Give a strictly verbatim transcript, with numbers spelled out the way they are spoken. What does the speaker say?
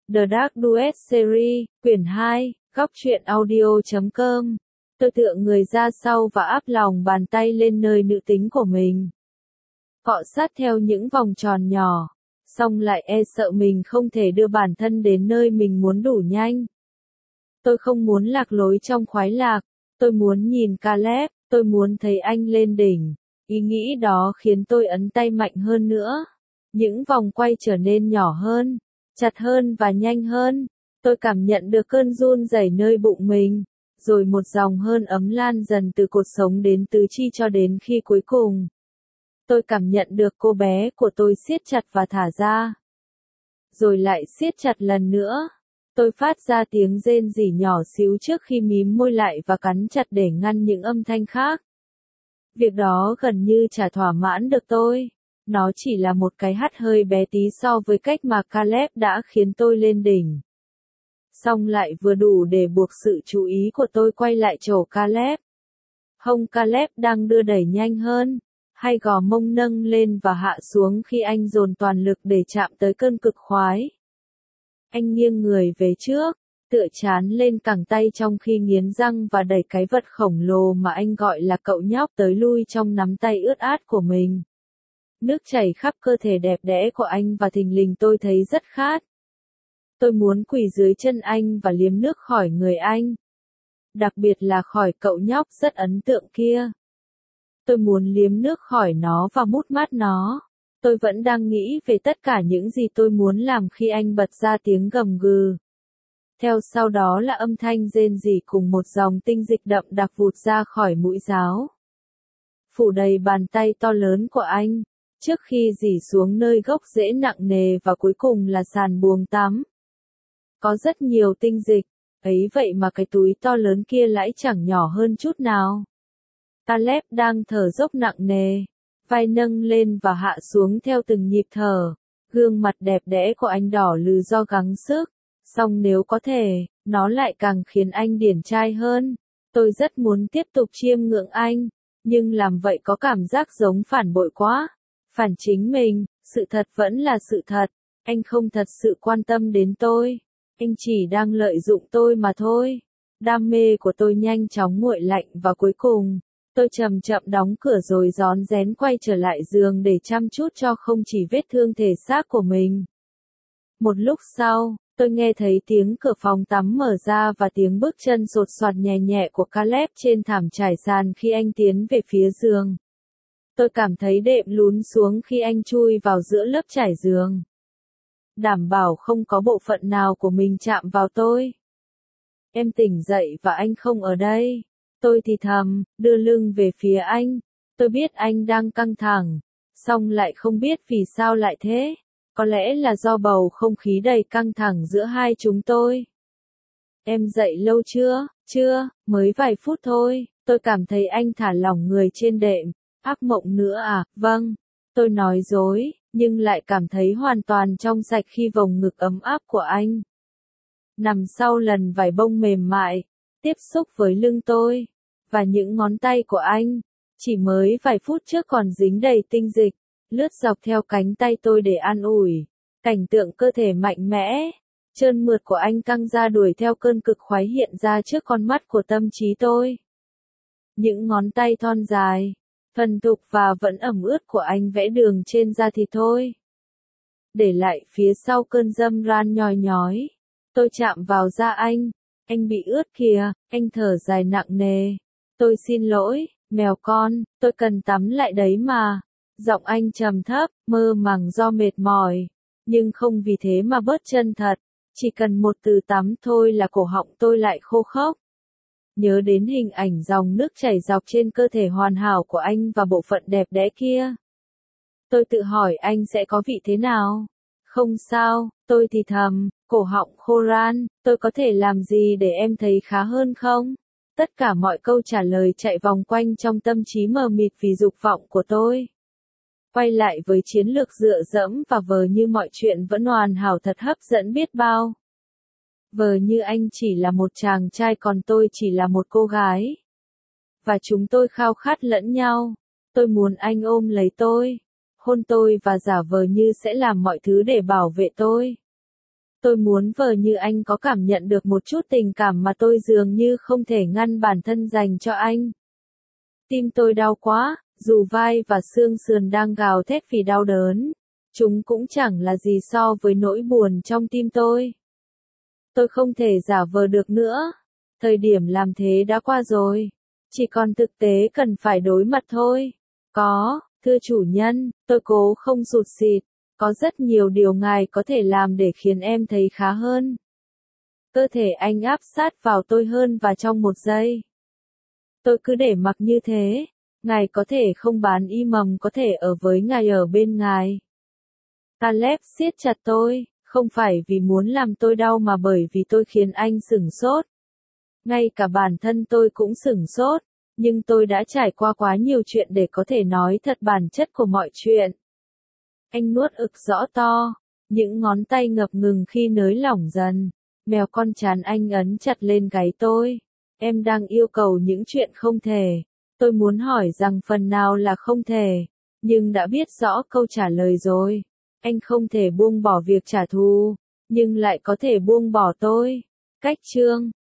The Dark Duet Series, quyển hai, góc truyện audio chấm com. Tôi tựa người ra sau và áp lòng bàn tay lên nơi nữ tính của mình. Cọ sát theo những vòng tròn nhỏ, xong lại e sợ mình không thể đưa bản thân đến nơi mình muốn đủ nhanh. Tôi không muốn lạc lối trong khoái lạc, tôi muốn nhìn Caleb, tôi muốn thấy anh lên đỉnh. Ý nghĩ đó khiến tôi ấn tay mạnh hơn nữa. Những vòng quay trở nên nhỏ hơn, chặt hơn và nhanh hơn. Tôi cảm nhận được cơn run rẩy nơi bụng mình, rồi một dòng hơn ấm lan dần từ cột sống đến tứ chi cho đến khi cuối cùng. Tôi cảm nhận được cô bé của tôi siết chặt và thả ra. Rồi lại siết chặt lần nữa. Tôi phát ra tiếng rên rỉ nhỏ xíu trước khi mím môi lại và cắn chặt để ngăn những âm thanh khác. Việc đó gần như chả thỏa mãn được tôi. Nó chỉ là một cái hắt hơi bé tí so với cách mà Caleb đã khiến tôi lên đỉnh. Song lại vừa đủ để buộc sự chú ý của tôi quay lại chỗ Caleb. Hông Caleb đang đưa đẩy nhanh hơn, hay gò mông nâng lên và hạ xuống khi anh dồn toàn lực để chạm tới cơn cực khoái. Anh nghiêng người về trước, tựa chán lên cẳng tay trong khi nghiến răng và đẩy cái vật khổng lồ mà anh gọi là cậu nhóc tới lui trong nắm tay ướt át của mình. Nước chảy khắp cơ thể đẹp đẽ của anh và thình lình tôi thấy rất khát. Tôi muốn quỳ dưới chân anh và liếm nước khỏi người anh. Đặc biệt là khỏi cậu nhóc rất ấn tượng kia. Tôi muốn liếm nước khỏi nó và mút mát nó. Tôi vẫn đang nghĩ về tất cả những gì tôi muốn làm khi anh bật ra tiếng gầm gừ. Theo sau đó là âm thanh rên rỉ cùng một dòng tinh dịch đậm đặc vụt ra khỏi mũi giáo. Phủ đầy bàn tay to lớn của anh, trước khi rỉ xuống nơi gốc rễ nặng nề và cuối cùng là sàn buồng tắm. Có rất nhiều tinh dịch, ấy vậy mà cái túi to lớn kia lại chẳng nhỏ hơn chút nào. Caleb đang thở dốc nặng nề, vai nâng lên và hạ xuống theo từng nhịp thở, gương mặt đẹp đẽ của anh đỏ lừ do gắng sức, song nếu có thể, nó lại càng khiến anh điển trai hơn. Tôi rất muốn tiếp tục chiêm ngưỡng anh, nhưng làm vậy có cảm giác giống phản bội quá. Phản chính mình, sự thật vẫn là sự thật, anh không thật sự quan tâm đến tôi. Anh chỉ đang lợi dụng tôi mà thôi. Đam mê của tôi nhanh chóng nguội lạnh và cuối cùng, tôi chậm chậm đóng cửa rồi rón rén quay trở lại giường để chăm chút cho không chỉ vết thương thể xác của mình. Một lúc sau, tôi nghe thấy tiếng cửa phòng tắm mở ra và tiếng bước chân sột soạt nhẹ nhẹ của Caleb trên thảm trải sàn khi anh tiến về phía giường. Tôi cảm thấy đệm lún xuống khi anh chui vào giữa lớp trải giường. Đảm bảo không có bộ phận nào của mình chạm vào tôi. Em tỉnh dậy và anh không ở đây. Tôi thì thầm, đưa lưng về phía anh. Tôi biết anh đang căng thẳng, song lại không biết vì sao lại thế. Có lẽ là do bầu không khí đầy căng thẳng giữa hai chúng tôi. Em dậy lâu chưa? Chưa, mới vài phút thôi. Tôi cảm thấy anh thả lỏng người trên đệm. Ác mộng nữa à? Vâng. Tôi nói dối, nhưng lại cảm thấy hoàn toàn trong sạch khi vòng ngực ấm áp của anh nằm sau lần vải bông mềm mại, tiếp xúc với lưng tôi, và những ngón tay của anh, chỉ mới vài phút trước còn dính đầy tinh dịch, lướt dọc theo cánh tay tôi để an ủi. Cảnh tượng cơ thể mạnh mẽ, trơn mượt của anh căng ra đuổi theo cơn cực khoái hiện ra trước con mắt của tâm trí tôi. Những ngón tay thon dài, thuần thục và vẫn ẩm ướt của anh vẽ đường trên da thịt thôi. Để lại phía sau cơn dâm ran nhoi nhói. Tôi chạm vào da anh. Anh bị ướt kìa, anh thở dài nặng nề. Tôi xin lỗi, mèo con, tôi cần tắm lại đấy mà. Giọng anh trầm thấp, mơ màng do mệt mỏi. Nhưng không vì thế mà bớt chân thật. Chỉ cần một từ tắm thôi là cổ họng tôi lại khô khốc. Nhớ đến hình ảnh dòng nước chảy dọc trên cơ thể hoàn hảo của anh và bộ phận đẹp đẽ kia. Tôi tự hỏi anh sẽ có vị thế nào? Không sao, tôi thì thầm, cổ họng khô ran, tôi có thể làm gì để em thấy khá hơn không? Tất cả mọi câu trả lời chạy vòng quanh trong tâm trí mờ mịt vì dục vọng của tôi. Quay lại với chiến lược dựa dẫm và vờ như mọi chuyện vẫn hoàn hảo thật hấp dẫn biết bao. Vờ như anh chỉ là một chàng trai còn tôi chỉ là một cô gái. Và chúng tôi khao khát lẫn nhau. Tôi muốn anh ôm lấy tôi, hôn tôi và giả vờ như sẽ làm mọi thứ để bảo vệ tôi. Tôi muốn vờ như anh có cảm nhận được một chút tình cảm mà tôi dường như không thể ngăn bản thân dành cho anh. Tim tôi đau quá, dù vai và xương sườn đang gào thét vì đau đớn. Chúng cũng chẳng là gì so với nỗi buồn trong tim tôi. Tôi không thể giả vờ được nữa. Thời điểm làm thế đã qua rồi. Chỉ còn thực tế cần phải đối mặt thôi. Có, thưa chủ nhân, tôi cố không sụt sịt. Có rất nhiều điều ngài có thể làm để khiến em thấy khá hơn. Cơ thể anh áp sát vào tôi hơn và trong một giây. Tôi cứ để mặc như thế. Ngài có thể không bán y mầm có thể ở với ngài ở bên ngài. Caleb siết chặt tôi, không phải vì muốn làm tôi đau mà bởi vì tôi khiến anh sửng sốt. Ngay cả bản thân tôi cũng sửng sốt, nhưng tôi đã trải qua quá nhiều chuyện để có thể nói thật bản chất của mọi chuyện. Anh nuốt ực rõ to, những ngón tay ngập ngừng khi nới lỏng dần. Mèo con trán anh ấn chặt lên gáy tôi. Em đang yêu cầu những chuyện không thể. Tôi muốn hỏi rằng phần nào là không thể, nhưng đã biết rõ câu trả lời rồi. Anh không thể buông bỏ việc trả thù, nhưng lại có thể buông bỏ tôi. Cách chương